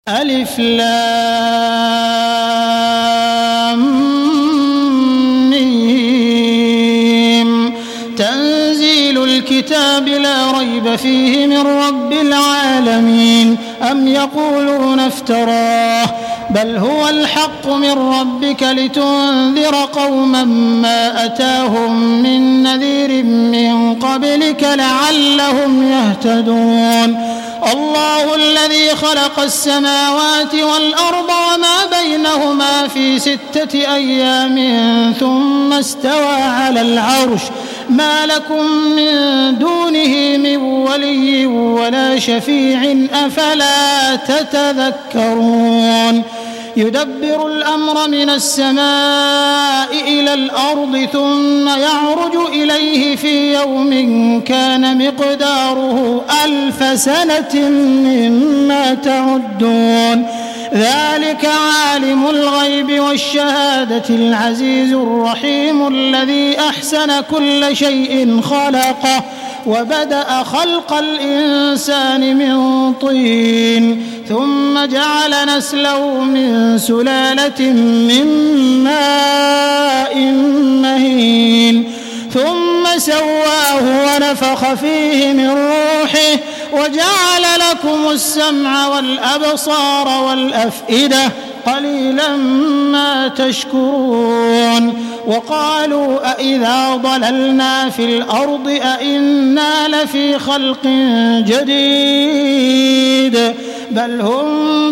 ألف لام ميم. تنزيل الكتاب لا ريب فيه من رب العالمين. أم يقولون افتراه بل هو الحق من ربك لتنذر قوما ما أتاهم من نذير من قبلك لعلهم يهتدون. الله الذي خلق السماوات والأرض وما بينهما في 6 أيام ثم استوى على العرش ما لكم من دونه من ولي ولا شفيع أفلا تتذكرون. يدبر الأمر من السماء إلى الأرض ثم يعرج إليه في يوم كان مقداره 1000 سنة مما تعدون. ذلك عالم الغيب والشهادة العزيز الرحيم الذي أحسن كل شيء خلقه وبدأ خلق الإنسان من طين ثم جعل نسله من سلالة من ماء مهين ثم سواه ونفخ فيه من روحه وجعل لكم السمع والأبصار والأفئدة قليلا ما تشكرون. وقالوا أإذا ضللنا في الأرض أإنا لفي خلق جديد بل هم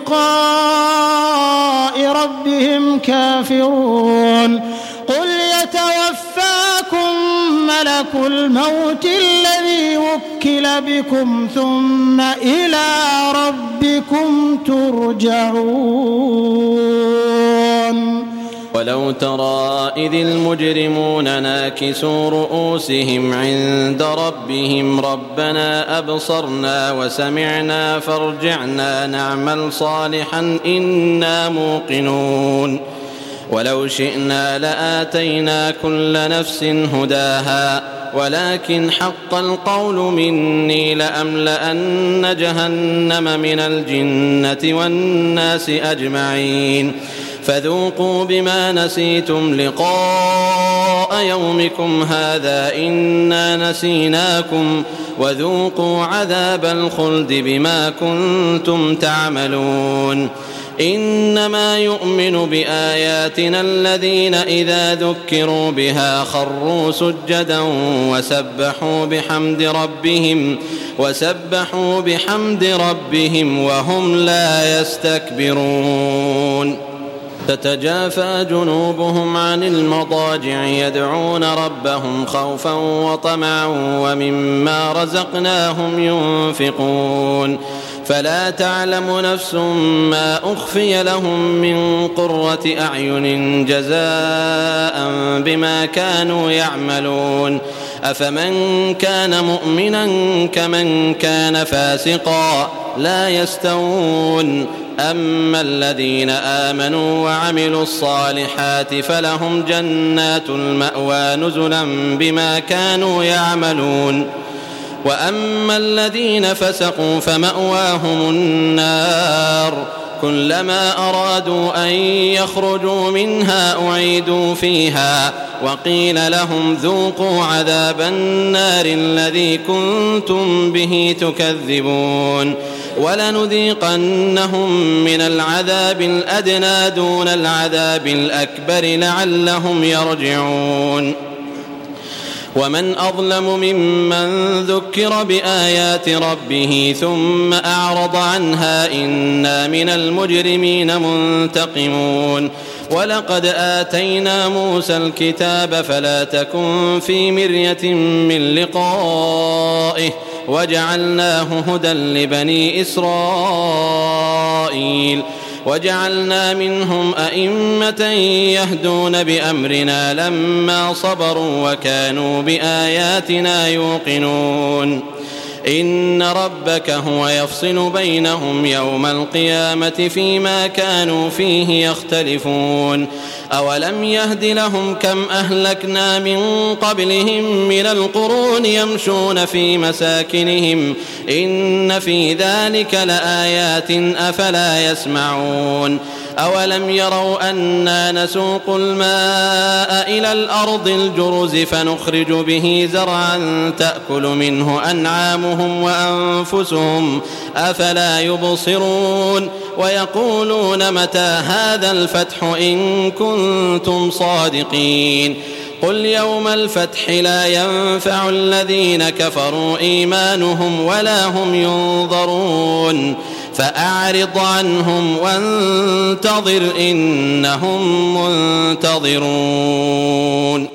بلقاء ربهم كافرون. قل يتوفاكم ملك الموت الذي وكل بكم ثم إلى ربكم ترجعون. ولو ترى إذ المجرمون ناكسوا رؤوسهم عند ربهم ربنا أبصرنا وسمعنا فارجعنا نعمل صالحا إنا موقنون. ولو شئنا لآتينا كل نفس هداها ولكن حق القول مني لأملأن جهنم من الجنة والناس أجمعين. فذوقوا بما نسيتم لقاء يومكم هذا إنا نسيناكم وذوقوا عذاب الخلد بما كنتم تعملون. إنما يؤمن بآياتنا الذين إذا ذكروا بها خروا سجدا وسبحوا بحمد ربهم وهم لا يستكبرون. تتجافى جنوبهم عن المضاجع يدعون ربهم خوفا وطمعا ومما رزقناهم ينفقون. فلا تعلم نفس ما أخفي لهم من قرة أعين جزاء بما كانوا يعملون. أفمن كان مؤمنا كمن كان فاسقا لا يستوون. أما الذين آمنوا وعملوا الصالحات فلهم جنات المأوى نزلا بما كانوا يعملون. وأما الذين فسقوا فمأواهم النار كلما أرادوا أن يخرجوا منها أعيدوا فيها وقيل لهم ذوقوا عذاب النار الذي كنتم به تكذبون. ولنذيقنهم من العذاب الأدنى دون العذاب الأكبر لعلهم يرجعون. ومن أظلم ممن ذكر بآيات ربه ثم أعرض عنها إنا من المجرمين منتقمون. ولقد آتينا موسى الكتاب فلا تكن في مرية من لقائه وجعلناه هدى لبني إسرائيل وجعلنا منهم أئمة يهدون بأمرنا لما صبروا وكانوا بآياتنا يوقنون. إن ربك هو يفصل بينهم يوم القيامة فيما كانوا فيه يختلفون أولم يهد لهم كم أهلكنا من قبلهم من القرون يمشون في مساكنهم إن في ذلك لآيات أفلا يسمعون أولم يروا أنا نسوق الماء إلى الأرض الجرز فنخرج به زرعا تأكل منه أنعامهم وأنفسهم أفلا يبصرون ويقولون متى هذا الفتح إن كنتم صادقين قل يوم الفتح لا ينفع الذين كفروا إيمانهم ولا هم ينظرون فأعرض عنهم وانتظر إنهم منتظرون